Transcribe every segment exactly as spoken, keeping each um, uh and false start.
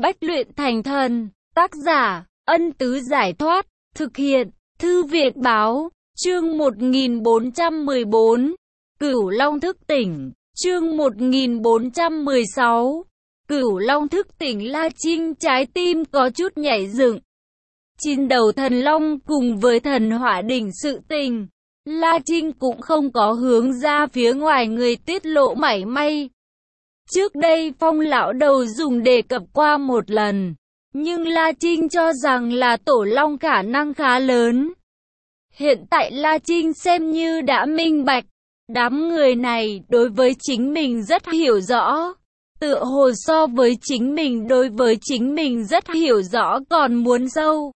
Bách luyện thành thần. Tác giả, Ân Tứ Giải Thoát. Thực hiện, Thư Việt Báo. Chương một nghìn bốn trăm mười bốn. Cửu Long thức tỉnh. Chương một nghìn bốn trăm mười sáu. Cửu Long thức tỉnh. La Trinh trái tim có chút nhảy dựng. Chín đầu thần long cùng với thần hỏa đỉnh sự tình, La Trinh cũng không có hướng ra phía ngoài người tiết lộ mảy may. Trước đây Phong lão đầu dùng đề cập qua một lần, nhưng La Trinh cho rằng là tổ long khả năng khá lớn. Hiện tại La Trinh xem như đã minh bạch, đám người này đối với chính mình rất hiểu rõ. Tựa hồ so với chính mình đối với chính mình rất hiểu rõ còn muốn sâu.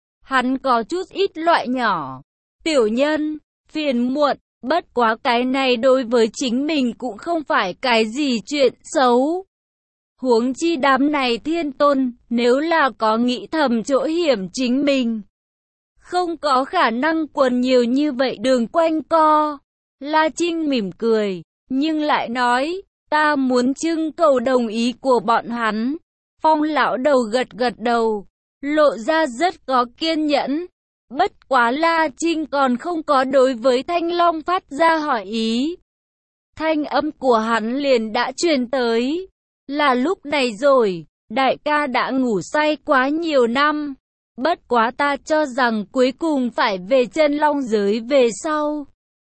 Hắn có chút ít loại nhỏ, tiểu nhân, phiền muộn, bất quá cái này đối với chính mình cũng không phải cái gì chuyện xấu. Huống chi đám này thiên tôn, nếu là có nghĩ thầm chỗ hiểm chính mình, không có khả năng quần nhiều như vậy đường quanh co. La Trinh mỉm cười, nhưng lại nói, ta muốn trưng cầu đồng ý của bọn hắn. Phong lão đầu gật gật đầu, lộ ra rất có kiên nhẫn. Bất quá La Trinh còn không có đối với Thanh Long phát ra hỏi ý. Thanh âm của hắn liền đã truyền tới. Là lúc này rồi, đại ca đã ngủ say quá nhiều năm. Bất quá ta cho rằng cuối cùng phải về chân long giới về sau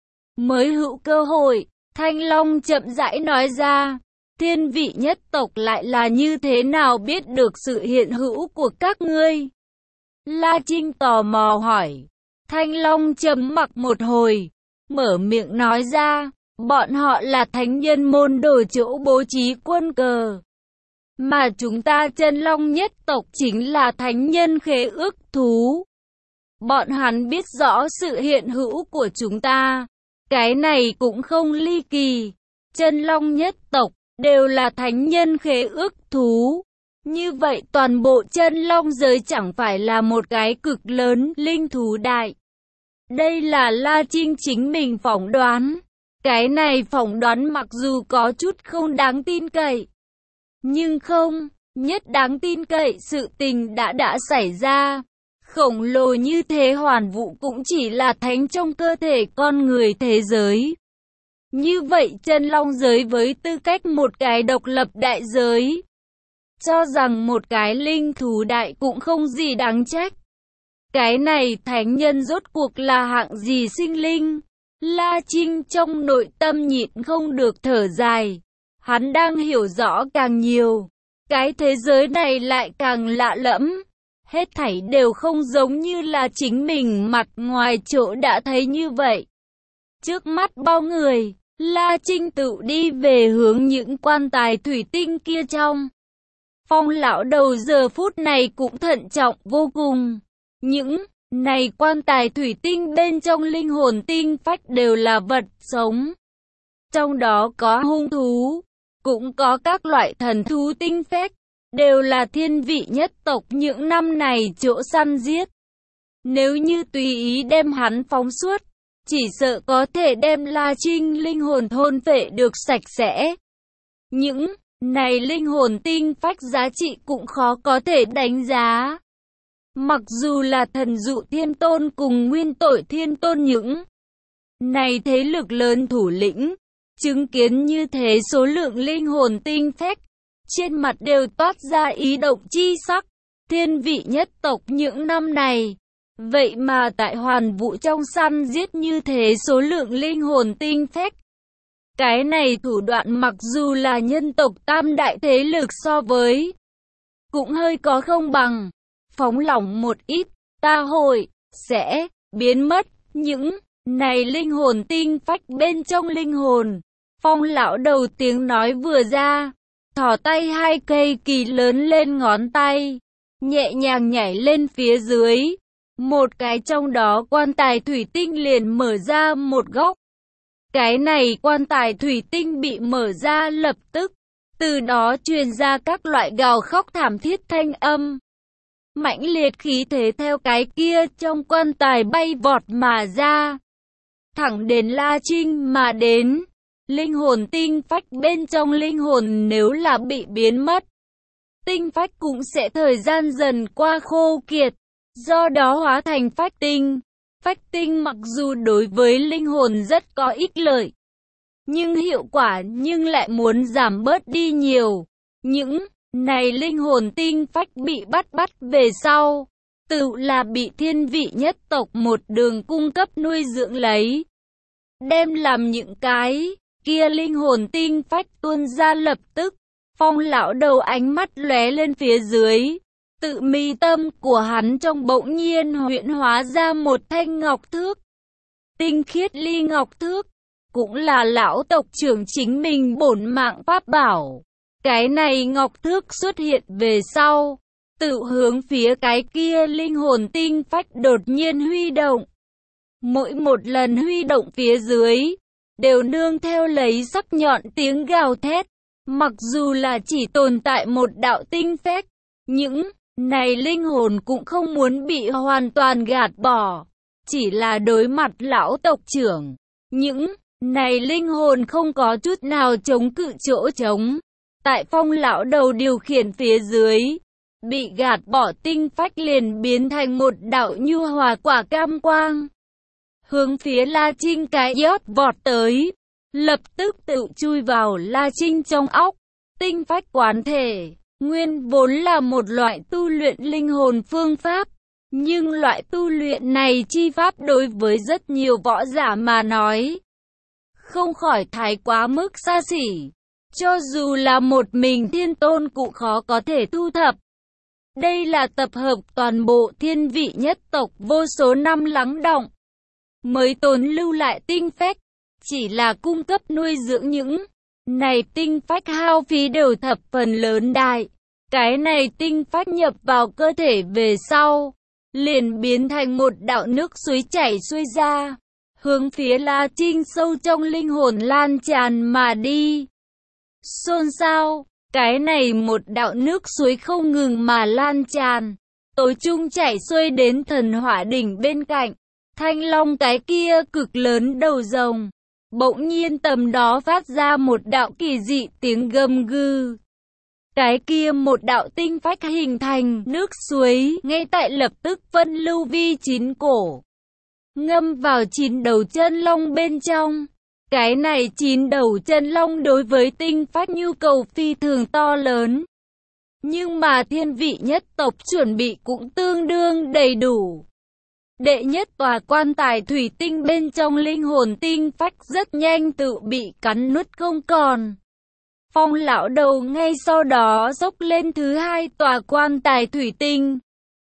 mới hữu cơ hội. Thanh Long chậm rãi nói ra. Thiên vị nhất tộc lại là như thế nào biết được sự hiện hữu của các ngươi? La Trinh tò mò hỏi. Thanh Long trầm mặc một hồi, mở miệng nói ra, bọn họ là thánh nhân môn đồ chỗ bố trí quân cờ. Mà chúng ta chân long nhất tộc chính là thánh nhân khế ước thú. Bọn hắn biết rõ sự hiện hữu của chúng ta. Cái này cũng không ly kỳ. Chân long nhất tộc đều là thánh nhân khế ước thú. Như vậy toàn bộ chân long giới chẳng phải là một cái cực lớn linh thú đại. Đây là La Trinh chính mình phỏng đoán. Cái này phỏng đoán mặc dù có chút không đáng tin cậy, nhưng không, nhất đáng tin cậy sự tình đã đã xảy ra. Khổng lồ như thế hoàn vũ cũng chỉ là thánh trong cơ thể con người thế giới. Như vậy chân long giới với tư cách một cái độc lập đại giới, cho rằng một cái linh thú đại cũng không gì đáng trách. Cái này thánh nhân rốt cuộc là hạng gì sinh linh? La Trinh trong nội tâm nhịn không được thở dài. Hắn đang hiểu rõ càng nhiều, cái thế giới này lại càng lạ lẫm. Hết thảy đều không giống như là chính mình mặt ngoài chỗ đã thấy như vậy. Trước mắt bao người, La Trinh tự đi về hướng những quan tài thủy tinh kia trong. Phong lão đầu giờ phút này cũng thận trọng vô cùng. Những này quan tài thủy tinh bên trong linh hồn tinh phách đều là vật sống. Trong đó có hung thú, cũng có các loại thần thú tinh phách, đều là thiên vị nhất tộc những năm này chỗ săn giết. Nếu như tùy ý đem hắn phóng suốt, chỉ sợ có thể đem La Trinh linh hồn thôn phệ được sạch sẽ. Những này linh hồn tinh phách giá trị cũng khó có thể đánh giá. Mặc dù là thần dụ thiên tôn cùng nguyên tội thiên tôn những này thế lực lớn thủ lĩnh, chứng kiến như thế số lượng linh hồn tinh phách, trên mặt đều toát ra ý động chi sắc. Thiên vị nhất tộc những năm này, vậy mà tại hoàn vũ trong săn giết như thế số lượng linh hồn tinh phách. Cái này thủ đoạn mặc dù là nhân tộc tam đại thế lực so với, cũng hơi có không bằng. Phóng lỏng một ít, ta hội, sẽ, biến mất, những này linh hồn tinh phách bên trong linh hồn. Phong lão đầu tiếng nói vừa ra, thò tay hai cây kỳ lớn lên ngón tay, nhẹ nhàng nhảy lên phía dưới. Một cái trong đó quan tài thủy tinh liền mở ra một góc. Cái này quan tài thủy tinh bị mở ra lập tức, từ đó truyền ra các loại gào khóc thảm thiết thanh âm. Mãnh liệt khí thế theo cái kia trong quan tài bay vọt mà ra, thẳng đến La Trinh mà đến. Linh hồn tinh phách bên trong linh hồn nếu là bị biến mất, tinh phách cũng sẽ thời gian dần qua khô kiệt, do đó hóa thành phách tinh. Phách tinh mặc dù đối với linh hồn rất có ích lợi, nhưng hiệu quả nhưng lại muốn giảm bớt đi nhiều. Những này linh hồn tinh phách bị bắt bắt về sau, tự là bị thiên vị nhất tộc một đường cung cấp nuôi dưỡng lấy. Đem làm những cái kia linh hồn tinh phách tuôn ra lập tức, Phong lão đầu ánh mắt lóe lên phía dưới. Tự mi tâm của hắn trong bỗng nhiên huyễn hóa ra một thanh ngọc thước. Tinh khiết ly ngọc thước, cũng là lão tộc trưởng chính mình bổn mạng pháp bảo. Cái này ngọc thước xuất hiện về sau, tự hướng phía cái kia linh hồn tinh phách đột nhiên huy động. Mỗi một lần huy động phía dưới, đều nương theo lấy sắc nhọn tiếng gào thét. Mặc dù là chỉ tồn tại một đạo tinh phách, những này linh hồn cũng không muốn bị hoàn toàn gạt bỏ. Chỉ là đối mặt lão tộc trưởng, những này linh hồn không có chút nào chống cự chỗ trống. Tại Phong lão đầu điều khiển phía dưới, bị gạt bỏ tinh phách liền biến thành một đạo nhu hòa quả cam quang. Hướng phía La Trinh cái yót vọt tới, lập tức tự chui vào La Trinh trong óc. Tinh phách quán thể, nguyên vốn là một loại tu luyện linh hồn phương pháp. Nhưng loại tu luyện này chi pháp đối với rất nhiều võ giả mà nói, không khỏi thái quá mức xa xỉ. Cho dù là một mình thiên tôn cũng khó có thể thu thập. Đây là tập hợp toàn bộ thiên vị nhất tộc vô số năm lắng đọng, mới tồn lưu lại tinh phách. Chỉ là cung cấp nuôi dưỡng những này tinh phách hao phí đều thập phần lớn đại. Cái này tinh phách nhập vào cơ thể về sau, liền biến thành một đạo nước suối chảy xuôi ra, hướng phía La Trinh sâu trong linh hồn lan tràn mà đi. Xôn xao, cái này một đạo nước suối không ngừng mà lan tràn, tối trung chảy xuôi đến thần hỏa đỉnh bên cạnh. Thanh long cái kia cực lớn đầu rồng, bỗng nhiên tầm đó phát ra một đạo kỳ dị tiếng gầm gừ. Cái kia một đạo tinh phách hình thành nước suối, ngay tại lập tức phân lưu vi chín cổ, ngâm vào chín đầu chân long bên trong. Cái này chín đầu chân long đối với tinh phách nhu cầu phi thường to lớn. Nhưng mà thiên vị nhất tộc chuẩn bị cũng tương đương đầy đủ. Đệ nhất tòa quan tài thủy tinh bên trong linh hồn tinh phách rất nhanh tự bị cắn nuốt không còn. Phong lão đầu ngay sau đó dốc lên thứ hai tòa quan tài thủy tinh.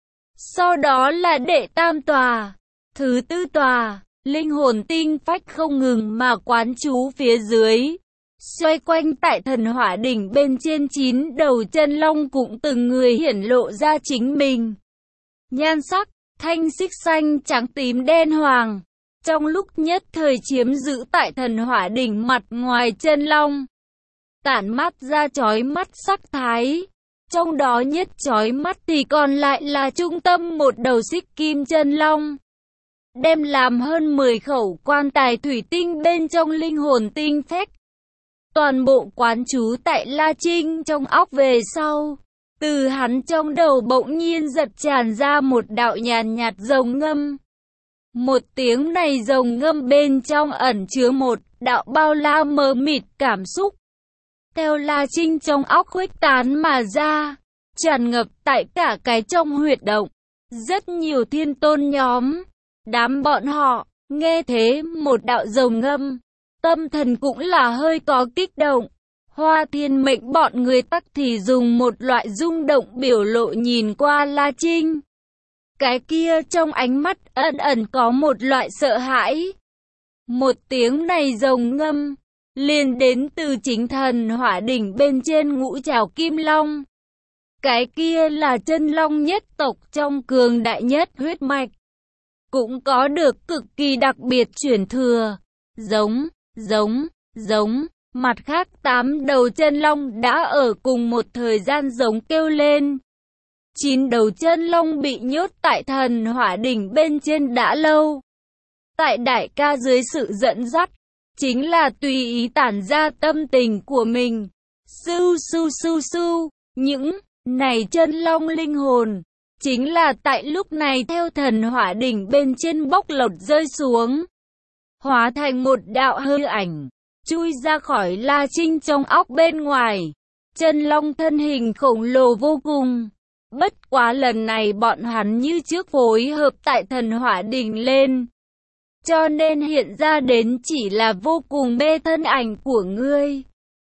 Sau đó là đệ tam tòa, thứ tư tòa. Linh hồn tinh phách không ngừng mà quán chú phía dưới. Xoay quanh tại thần hỏa đỉnh bên trên chín đầu chân long cũng từng người hiển lộ ra chính mình. Nhan sắc, thanh xích xanh trắng tím đen hoàng. Trong lúc nhất thời chiếm giữ tại thần hỏa đỉnh mặt ngoài chân long. Tản mắt ra chói mắt sắc thái. Trong đó nhất chói mắt thì còn lại là trung tâm một đầu xích kim chân long. Đem làm hơn mười khẩu quan tài thủy tinh bên trong linh hồn tinh phách. Toàn bộ quán chú tại La Trinh trong óc về sau. Từ hắn trong đầu bỗng nhiên giật tràn ra một đạo nhàn nhạt rồng ngâm. Một tiếng này rồng ngâm bên trong ẩn chứa một đạo bao la mờ mịt cảm xúc. Theo La Trinh trong óc khuếch tán mà ra, tràn ngập tại cả cái trong huyệt động. Rất nhiều thiên tôn nhóm. Đám bọn họ, nghe thế một đạo rồng ngâm, tâm thần cũng là hơi có kích động. Hoa thiên mệnh bọn người tắc thì dùng một loại rung động biểu lộ nhìn qua La Trinh. Cái kia trong ánh mắt ẩn ẩn có một loại sợ hãi. Một tiếng này rồng ngâm, liền đến từ chính thần hỏa đỉnh bên trên ngũ trảo kim long. Cái kia là chân long nhất tộc trong cường đại nhất huyết mạch. Cũng có được cực kỳ đặc biệt chuyển thừa. Giống, giống, giống. Mặt khác tám đầu chân long đã ở cùng một thời gian giống kêu lên. Chín đầu chân long bị nhốt tại thần hỏa đỉnh bên trên đã lâu. Tại đại ca dưới sự dẫn dắt, chính là tùy ý tản ra tâm tình của mình. Su su su su, những này chân long linh hồn. Chính là tại lúc này theo thần hỏa đỉnh bên trên bốc lột rơi xuống, hóa thành một đạo hư ảnh, chui ra khỏi La Trinh trong óc bên ngoài. Chân long thân hình khổng lồ vô cùng. Bất quá lần này bọn hắn như trước phối hợp tại thần hỏa đỉnh lên, cho nên hiện ra đến chỉ là vô cùng mê thân ảnh của ngươi.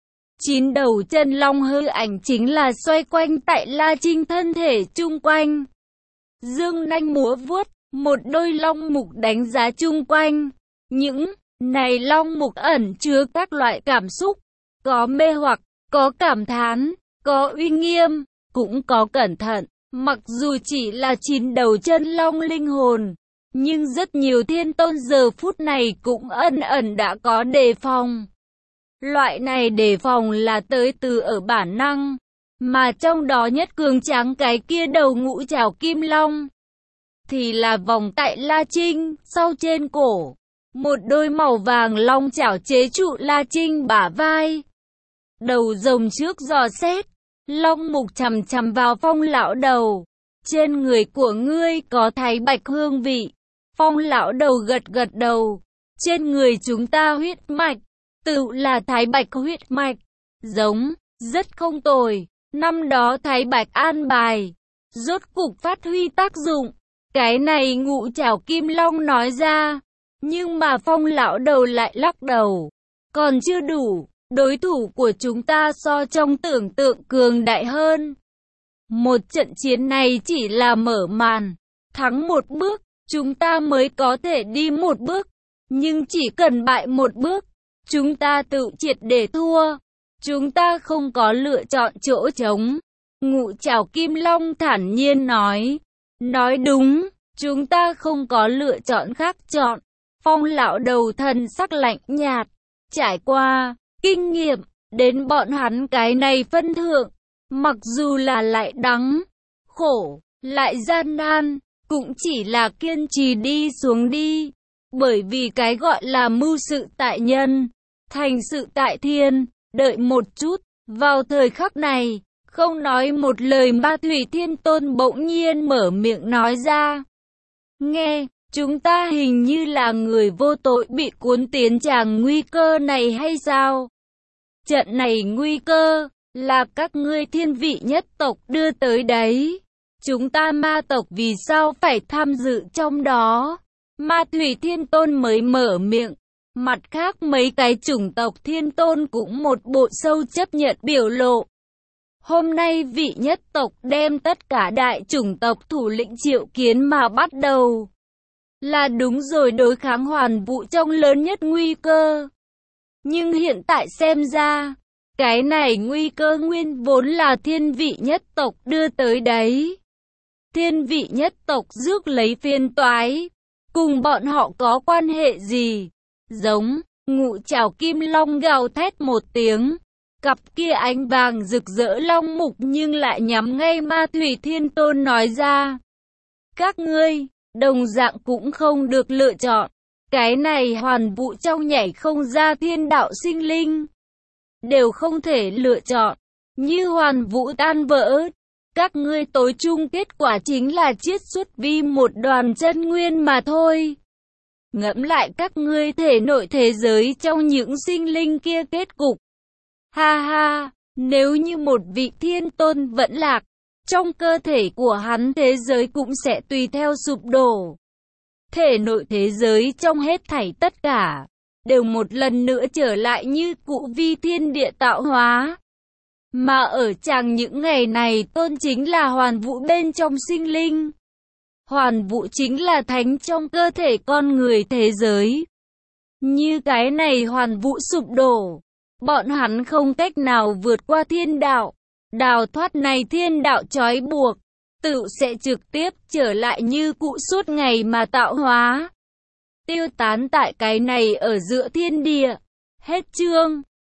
Chín đầu chân long hư ảnh chính là xoay quanh tại La Trinh thân thể chung quanh. Dương nanh múa vuốt, một đôi long mục đánh giá chung quanh. Những này long mục ẩn chứa các loại cảm xúc, có mê hoặc, có cảm thán, có uy nghiêm, cũng có cẩn thận. Mặc dù chỉ là chín đầu chân long linh hồn, nhưng rất nhiều thiên tôn giờ phút này cũng ẩn ẩn đã có đề phòng. Loại này đề phòng là tới từ ở bản năng, mà trong đó nhất cường tráng cái kia đầu ngũ trảo kim long, thì là vòng tại La Trinh, sau trên cổ. Một đôi màu vàng long chảo chế trụ La Trinh bả vai. Đầu rồng trước dò xét, long mục chằm chằm vào Phong lão đầu. Trên người của ngươi có thái bạch hương vị. Phong lão đầu gật gật đầu. Trên người chúng ta huyết mạch, tự là thái bạch huyết mạch. Giống, rất không tồi. Năm đó thái bạch an bài, rốt cục phát huy tác dụng. Cái này ngũ trảo kim long nói ra. Nhưng mà Phong lão đầu lại lắc đầu. Còn chưa đủ, đối thủ của chúng ta so trong tưởng tượng cường đại hơn. Một trận chiến này chỉ là mở màn. Thắng một bước, chúng ta mới có thể đi một bước. Nhưng chỉ cần bại một bước, chúng ta tự triệt để thua. Chúng ta không có lựa chọn chỗ trống. Ngũ trảo kim long thản nhiên nói. Nói đúng, chúng ta không có lựa chọn khác chọn. Phong lão đầu thần sắc lạnh nhạt, trải qua kinh nghiệm, đến bọn hắn cái này phân thượng, mặc dù là lại đắng, khổ, lại gian nan, cũng chỉ là kiên trì đi xuống đi, bởi vì cái gọi là mưu sự tại nhân, thành sự tại thiên. Đợi một chút, vào thời khắc này, không nói một lời Ma Thủy Thiên Tôn bỗng nhiên mở miệng nói ra. Nghe, chúng ta hình như là người vô tội bị cuốn tiến tràng nguy cơ này hay sao? Trận này nguy cơ, là các ngươi thiên vị nhất tộc đưa tới đấy. Chúng ta ma tộc vì sao phải tham dự trong đó? Ma Thủy Thiên Tôn mới mở miệng. Mặt khác mấy cái chủng tộc thiên tôn cũng một bộ sâu chấp nhận biểu lộ. Hôm nay vị nhất tộc đem tất cả đại chủng tộc thủ lĩnh triệu kiến mà bắt đầu. Là đúng rồi, đối kháng hoàn vũ trong lớn nhất nguy cơ. Nhưng hiện tại xem ra, cái này nguy cơ nguyên vốn là thiên vị nhất tộc đưa tới đấy. Thiên vị nhất tộc rước lấy phiền toái, cùng bọn họ có quan hệ gì? Giống, ngũ trảo kim long gào thét một tiếng, cặp kia ánh vàng rực rỡ long mục nhưng lại nhắm ngay Ma Thủy Thiên Tôn nói ra. Các ngươi, đồng dạng cũng không được lựa chọn. Cái này hoàn vũ trong nhảy không ra thiên đạo sinh linh, đều không thể lựa chọn. Như hoàn vũ tan vỡ, các ngươi tối chung kết quả chính là chiết xuất vi một đoàn chân nguyên mà thôi. Ngẫm lại các ngươi thể nội thế giới trong những sinh linh kia kết cục. Ha ha, nếu như một vị thiên tôn vẫn lạc, trong cơ thể của hắn thế giới cũng sẽ tùy theo sụp đổ. Thể nội thế giới trong hết thảy tất cả, đều một lần nữa trở lại như cũ vi thiên địa tạo hóa. Mà ở chàng những ngày này tôn chính là hoàn vũ bên trong sinh linh. Hoàn vũ chính là thánh trong cơ thể con người thế giới. Như cái này hoàn vũ sụp đổ, bọn hắn không cách nào vượt qua thiên đạo. Đào thoát này thiên đạo trói buộc, tự sẽ trực tiếp trở lại như cũ suốt ngày mà tạo hóa. Tiêu tán tại cái này ở giữa thiên địa. Hết chương.